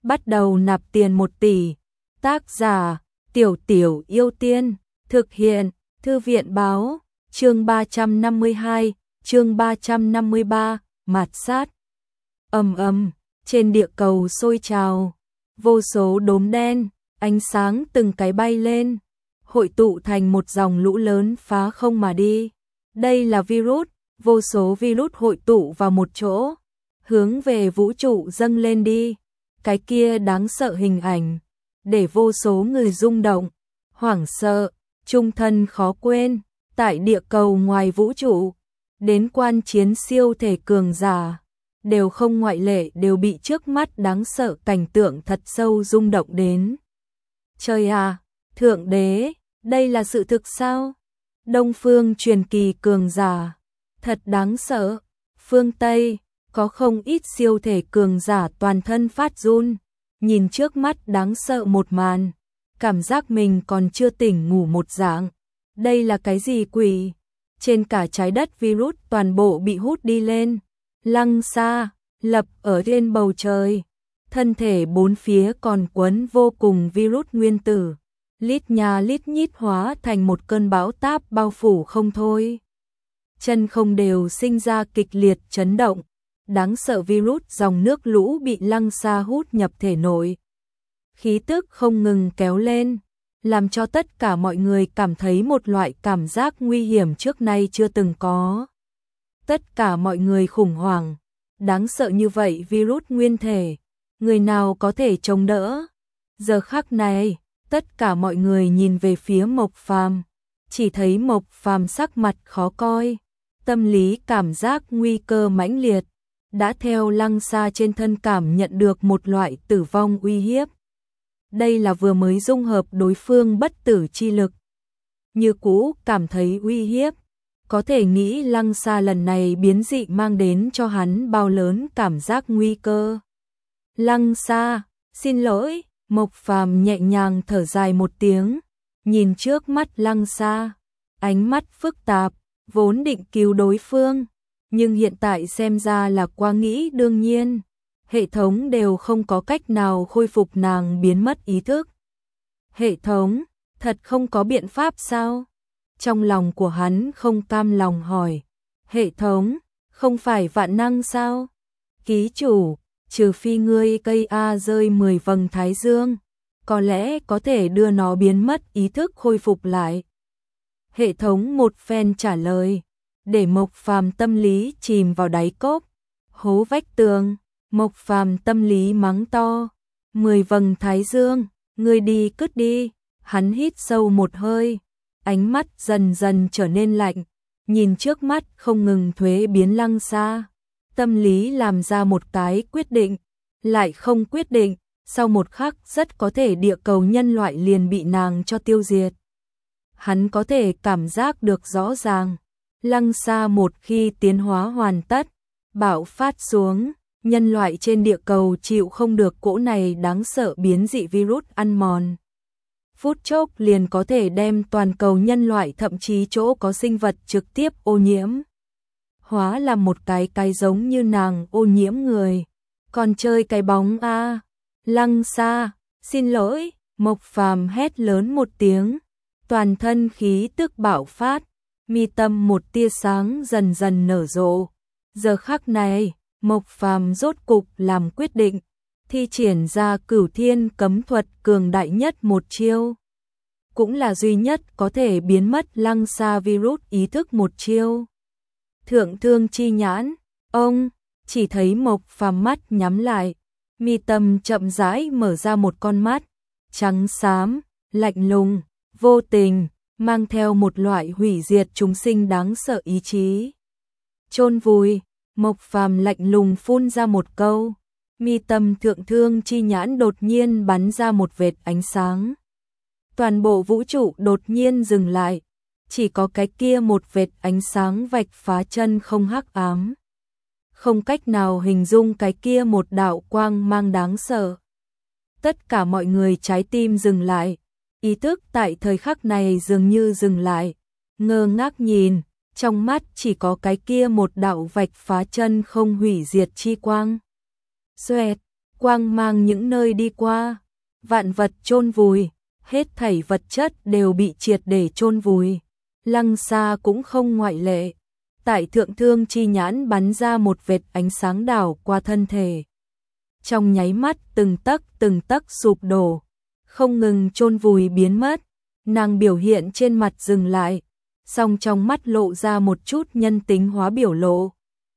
bắt đầu nạp tiền 1 tỷ. Tác giả, Tiểu Tiểu Yêu Tiên, thực hiện, Thư viện báo, chương 352, chương 353, mạt sát. Ầm ầm, trên địa cầu sôi trào, vô số đốm đen, ánh sáng từng cái bay lên, hội tụ thành một dòng lũ lớn phá không mà đi. Đây là virus, vô số virus hội tụ vào một chỗ, hướng về vũ trụ dâng lên đi. Cái kia đáng sợ hình ảnh, để vô số người rung động, hoảng sợ, chung thân khó quên. Tại địa cầu ngoài vũ trụ, đến quan chiến siêu thể cường giả, đều không ngoại lệ, đều bị trước mắt đáng sợ cảnh tượng thật sâu rung động đến. Trời à, Thượng Đế, đây là sự thực sao? Đông phương truyền kỳ cường giả, thật đáng sợ. Phương Tây, có không ít siêu thể cường giả toàn thân phát run, nhìn trước mắt đáng sợ một màn, cảm giác mình còn chưa tỉnh ngủ một dạng. Đây là cái gì quỷ? Trên cả trái đất virus toàn bộ bị hút đi lên, lăng xa, lập ở trên bầu trời. Thân thể bốn phía còn quấn vô cùng virus nguyên tử, lít nhà lít nhít hóa thành một cơn bão táp bao phủ không thôi. Chân không đều sinh ra kịch liệt chấn động, đáng sợ virus dòng nước lũ bị lăng xa hút nhập thể nội. Khí tức không ngừng kéo lên, làm cho tất cả mọi người cảm thấy một loại cảm giác nguy hiểm trước nay chưa từng có. Tất cả mọi người khủng hoảng, đáng sợ như vậy virus nguyên thể, người nào có thể chống đỡ? Giờ khắc này, tất cả mọi người nhìn về phía Mộc Phàm, chỉ thấy Mộc Phàm sắc mặt khó coi, tâm lý cảm giác nguy cơ mãnh liệt, đã theo lăng xa trên thân cảm nhận được một loại tử vong uy hiếp. Đây là vừa mới dung hợp đối phương bất tử chi lực, như cũ cảm thấy uy hiếp, có thể nghĩ lăng xa lần này biến dị mang đến cho hắn bao lớn cảm giác nguy cơ. Lăng xa, xin lỗi, Mộc Phàm nhẹ nhàng thở dài một tiếng, nhìn trước mắt lăng xa, ánh mắt phức tạp, vốn định cứu đối phương, nhưng hiện tại xem ra là quá nghĩ đương nhiên. Hệ thống đều không có cách nào khôi phục nàng biến mất ý thức. Hệ thống, thật không có biện pháp sao? Trong lòng của hắn không cam lòng hỏi. Hệ thống, không phải vạn năng sao? Ký chủ, trừ phi ngươi cây A rơi 10 vầng thái dương, có lẽ có thể đưa nó biến mất ý thức khôi phục lại. Hệ thống một phen trả lời, để Mộc Phàm tâm lý chìm vào đáy cốc, hố vách tường. Mộc Phàm tâm lý mắng to, 10 vầng thái dương, ngươi đi cất đi. Hắn hít sâu một hơi, ánh mắt dần dần trở nên lạnh, nhìn trước mắt không ngừng thuế biến lăng xa, tâm lý làm ra một cái quyết định, lại không quyết định, sau một khắc rất có thể địa cầu nhân loại liền bị nàng cho tiêu diệt. Hắn có thể cảm giác được rõ ràng, lăng xa một khi tiến hóa hoàn tất, bạo phát xuống, nhân loại trên địa cầu chịu không được cỗ này đáng sợ biến dị virus ăn mòn. Phút chốc liền có thể đem toàn cầu nhân loại thậm chí chỗ có sinh vật trực tiếp ô nhiễm. Hóa là một cái giống như nàng ô nhiễm người. Còn chơi cái bóng a. Lăng xa, xin lỗi, Mộc Phàm hét lớn một tiếng, toàn thân khí tức bạo phát, mi tâm một tia sáng dần dần nở rộ. Giờ khắc này, Mộc Phàm rốt cục làm quyết định, thi triển ra Cửu Thiên cấm thuật cường đại nhất một chiêu, cũng là duy nhất có thể biến mất lăng xa virus ý thức một chiêu. Thượng thương chi nhãn, ông chỉ thấy Mộc Phàm mắt nhắm lại, mi tâm chậm rãi mở ra một con mắt trắng xám, lạnh lùng, vô tình, mang theo một loại hủy diệt chúng sinh đáng sợ ý chí. Chôn vùi. Mộc Phàm lạnh lùng phun ra một câu, mi tâm thượng thương chi nhãn đột nhiên bắn ra một vệt ánh sáng. Toàn bộ vũ trụ đột nhiên dừng lại, chỉ có cái kia một vệt ánh sáng vạch phá chân không hắc ám. Không cách nào hình dung cái kia một đạo quang mang đáng sợ. Tất cả mọi người trái tim dừng lại, ý thức tại thời khắc này dường như dừng lại, ngơ ngác nhìn. Trong mắt chỉ có cái kia một đạo vạch phá chân không hủy diệt chi quang. Xoẹt, quang mang những nơi đi qua, vạn vật chôn vùi, hết thảy vật chất đều bị triệt để chôn vùi. Lăng Sa cũng không ngoại lệ. Tại thượng thương chi nhãn bắn ra một vệt ánh sáng đảo qua thân thể. Trong nháy mắt từng tấc sụp đổ, không ngừng chôn vùi biến mất. Nàng biểu hiện trên mặt dừng lại, song trong mắt lộ ra một chút nhân tính hóa biểu lộ.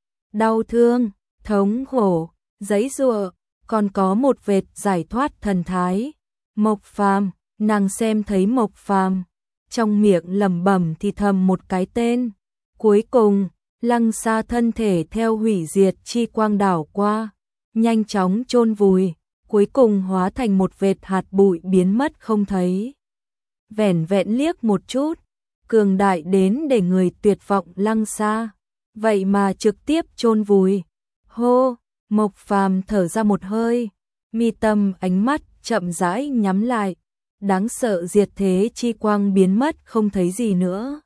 Đau thương, thống khổ, giãy giụa, còn có một vệt giải thoát thần thái. Mộc Phàm, nàng xem thấy Mộc Phàm, trong miệng lẩm bẩm thì thầm một cái tên. Cuối cùng, Lăng Sa thân thể theo hủy diệt chi quang đảo qua, nhanh chóng chôn vùi, cuối cùng hóa thành một vệt hạt bụi biến mất không thấy. Vẻn vẹn liếc một chút, cường đại đến để người tuyệt vọng Lăng Sa, vậy mà trực tiếp chôn vùi. Hô, Mộc Phàm thở ra một hơi, mi tâm ánh mắt chậm rãi nhắm lại, đáng sợ diệt thế chi quang biến mất không thấy gì nữa.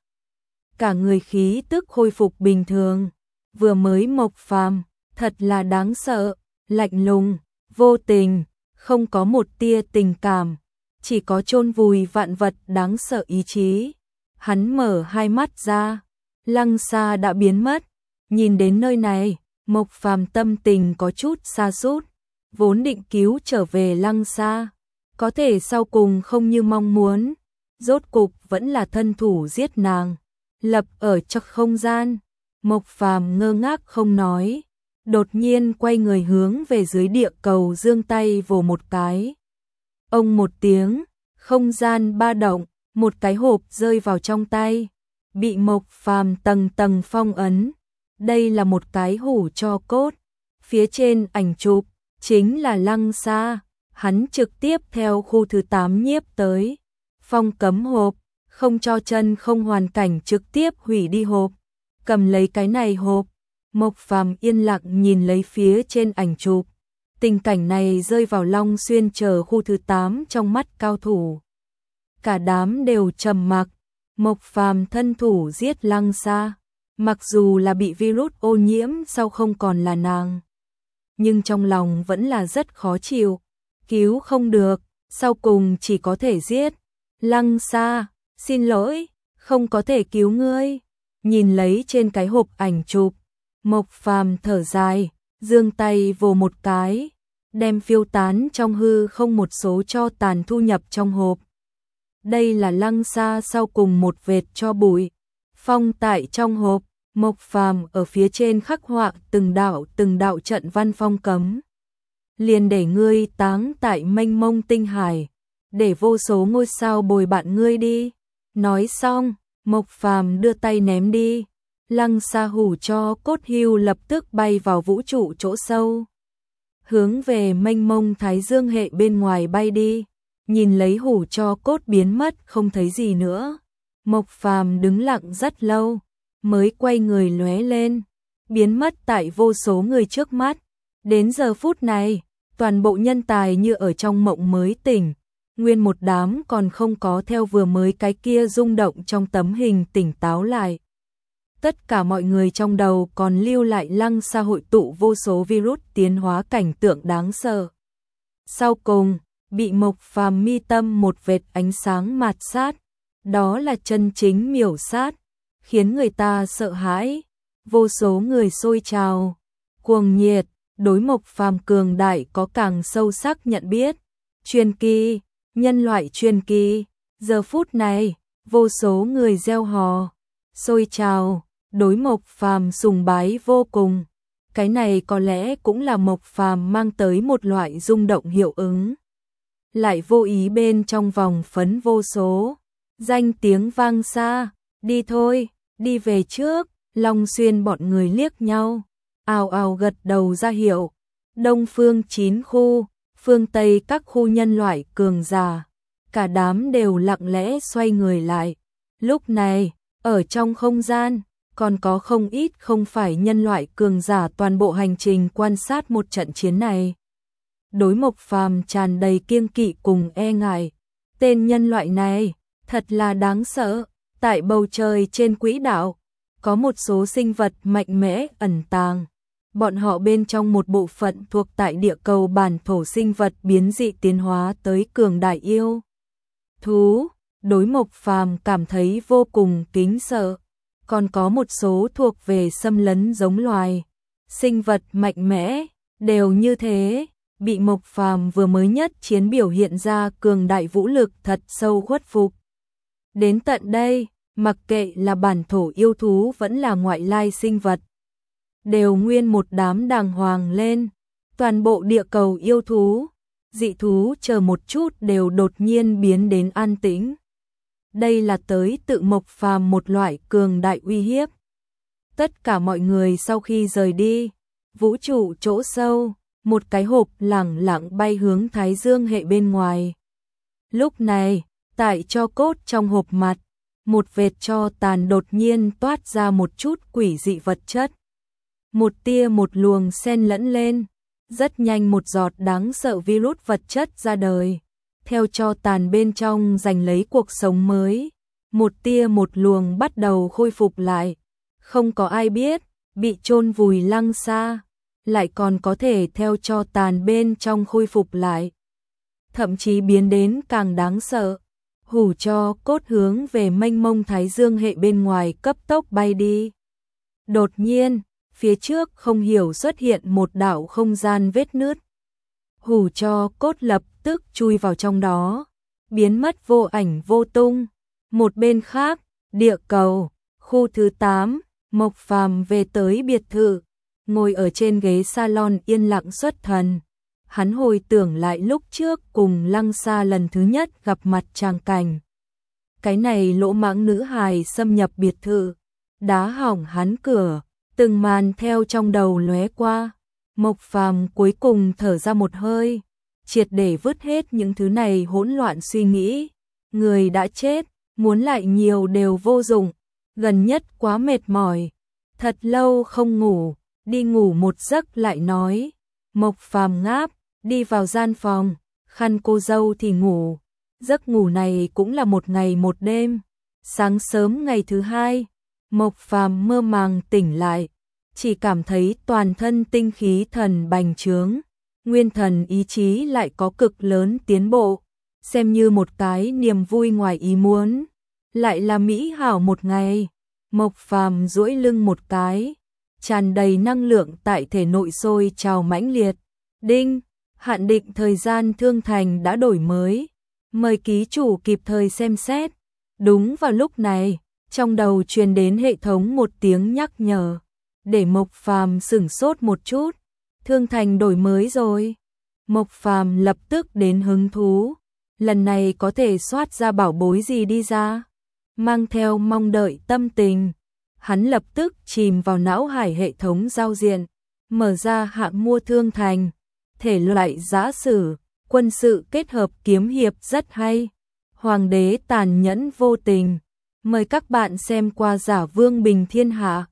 Cả người khí tức khôi phục bình thường, vừa mới Mộc Phàm, thật là đáng sợ, lạnh lùng, vô tình, không có một tia tình cảm, chỉ có chôn vùi vạn vật đáng sợ ý chí. Hắn mở hai mắt ra, Lăng Sa đã biến mất. Nhìn đến nơi này, Mộc Phàm tâm tình có chút sa sút, vốn định cứu trở về Lăng Sa, có thể sau cùng không như mong muốn, rốt cục vẫn là thân thủ giết nàng. Lập ở trong không gian, Mộc Phàm ngơ ngác không nói, đột nhiên quay người hướng về dưới địa cầu giương tay vồ một cái. Ông một tiếng, không gian ba động, một cái hộp rơi vào trong tay, bị Mộc Phàm tầng tầng phong ấn. Đây là một cái hũ tro cốt, phía trên ảnh chụp chính là Lăng Sa, hắn trực tiếp theo khu thứ 8 nhiếp tới, phong cấm hộp, không cho chân không hoàn cảnh trực tiếp hủy đi hộp. Cầm lấy cái này hộp, Mộc Phàm yên lặng nhìn lấy phía trên ảnh chụp. Tình cảnh này rơi vào Long Xuyên chờ khu thứ 8 trong mắt cao thủ. Cả đám đều trầm mặc. Mộc Phàm thân thủ giết Lăng Sa, mặc dù là bị virus ô nhiễm sau không còn là nàng, nhưng trong lòng vẫn là rất khó chịu. Cứu không được, sau cùng chỉ có thể giết. Lăng Sa, xin lỗi, không có thể cứu ngươi. Nhìn lấy trên cái hộp ảnh chụp, Mộc Phàm thở dài, giương tay vồ một cái, đem phiêu tán trong hư không một số tro tàn thu nhập trong hộp. Đây là Lăng Sa sau cùng một vệt tro bụi, phong tại trong hộp. Mộc Phàm ở phía trên khắc họa từng đạo trận văn phong cấm. Liền để ngươi táng tại mênh mông tinh hải, để vô số ngôi sao bồi bạn ngươi đi. Nói xong, Mộc Phàm đưa tay ném đi. Lăng Sa hủ cho cốt hưu lập tức bay vào vũ trụ chỗ sâu, hướng về mênh mông thái dương hệ bên ngoài bay đi. Nhìn lấy hủ cho cốt biến mất không thấy gì nữa, Mộc Phàm đứng lặng rất lâu, mới quay người lóe lên, biến mất tại vô số người trước mắt. Đến giờ phút này, toàn bộ nhân tài như ở trong mộng mới tỉnh, nguyên một đám còn không có theo vừa mới cái kia rung động trong tấm hình tỉnh táo lại. Tất cả mọi người trong đầu còn lưu lại Lăng Sa hội tụ vô số virus tiến hóa cảnh tượng đáng sợ. Sau cùng, bị Mộc Phàm mi tâm một vệt ánh sáng mạt sát, đó là chân chính miểu sát, khiến người ta sợ hãi. Vô số người sôi trào, cuồng nhiệt, đối Mộc Phàm cường đại có càng sâu sắc nhận biết. Truyền kỳ, nhân loại truyền kỳ, giờ phút này, vô số người reo hò, sôi trào, đối Mộc Phàm sùng bái vô cùng. Cái này có lẽ cũng là Mộc Phàm mang tới một loại rung động hiệu ứng. Lại vô ý bên trong vòng phấn vô số, danh tiếng vang xa, đi thôi, đi về trước. Long Xuyên bọn người liếc nhau, ào ào gật đầu ra hiệu. Đông phương 9 khu, phương Tây các khu nhân loại cường giả, cả đám đều lặng lẽ xoay người lại. Lúc này, ở trong không gian, còn có không ít không phải nhân loại cường giả toàn bộ hành trình quan sát một trận chiến này. Đối Mộc Phàm tràn đầy kiêng kỵ cùng e ngại. Tên nhân loại này, thật là đáng sợ. Tại bầu trời trên quỹ đạo, có một số sinh vật mạnh mẽ ẩn tàng, bọn họ bên trong một bộ phận thuộc tại địa cầu bản thổ sinh vật biến dị tiến hóa tới cường đại yêu thú, đối Mộc Phàm cảm thấy vô cùng kính sợ, còn có một số thuộc về xâm lấn giống loài, sinh vật mạnh mẽ, đều như thế, bị Mộc Phàm vừa mới nhất chiến biểu hiện ra cường đại vũ lực thật sâu khuất phục. Đến tận đây, mặc kệ là bản thổ yêu thú vẫn là ngoại lai sinh vật, đều nguyên một đám đàng hoàng lên, toàn bộ địa cầu yêu thú, dị thú chờ một chút đều đột nhiên biến đến an tĩnh. Đây là tới tự Mộc Phàm một loại cường đại uy hiếp. Tất cả mọi người sau khi rời đi, vũ trụ chỗ sâu, một cái hộp lẳng lặng bay hướng Thái Dương hệ bên ngoài. Lúc này, tại tro cốt trong hộp mặt, một vệt tro tàn đột nhiên toát ra một chút quỷ dị vật chất. Một tia một luồng xen lẫn lên, rất nhanh một giọt đáng sợ virus vật chất ra đời. Theo tro tàn bên trong giành lấy cuộc sống mới, một tia một luồng bắt đầu khôi phục lại. Không có ai biết, bị chôn vùi Lăng Sa, lại còn có thể theo tro tàn bên trong khôi phục lại. Thậm chí biến đến càng đáng sợ, hủ tro cốt hướng về mênh mông Thái Dương hệ bên ngoài cấp tốc bay đi. Đột nhiên, phía trước không hiểu xuất hiện một đạo không gian vết nứt. Hủ tro cốt lập tức chui vào trong đó, biến mất vô ảnh vô tung. Một bên khác, địa cầu, khu thứ 8, Mộc Phàm về tới biệt thự, ngồi ở trên ghế salon yên lặng xuất thần. Hắn hồi tưởng lại lúc trước cùng Lăng Sa lần thứ nhất gặp mặt tràng cảnh. Cái này lỗ mãng nữ hài xâm nhập biệt thự, đá hỏng hắn cửa, từng màn theo trong đầu lóe qua. Mộc Phàm cuối cùng thở ra một hơi, triệt để vứt hết những thứ này hỗn loạn suy nghĩ. Người đã chết, muốn lại nhiều đều vô dụng, gần nhất quá mệt mỏi, thật lâu không ngủ, đi ngủ một giấc lại nói. Mộc Phàm ngáp, đi vào gian phòng, khăn cô dâu thì ngủ. Giấc ngủ này cũng là một ngày một đêm. Sáng sớm ngày thứ hai, Mộc Phàm mơ màng tỉnh lại, chỉ cảm thấy toàn thân tinh khí thần bành trướng, nguyên thần ý chí lại có cực lớn tiến bộ, xem như một cái niềm vui ngoài ý muốn. Lại là mỹ hảo một ngày. Mộc Phàm duỗi lưng một cái, tràn đầy năng lượng tại thể nội sôi trào mãnh liệt. Đinh, hạn định thời gian thương thành đã đổi mới, mời ký chủ kịp thời xem xét. Đúng vào lúc này, trong đầu truyền đến hệ thống một tiếng nhắc nhở, để Mộc Phàm sửng sốt một chút. Thương thành đổi mới rồi. Mộc Phàm lập tức đến hứng thú, lần này có thể soát ra bảo bối gì đi ra. Mang theo mong đợi tâm tình, hắn lập tức chìm vào não hải hệ thống giao diện, mở ra hạng mua thương thành, thể loại giã sử, quân sự kết hợp kiếm hiệp rất hay. Hoàng đế tàn nhẫn vô tình, mời các bạn xem qua Giả Vương Bình Thiên Hạ.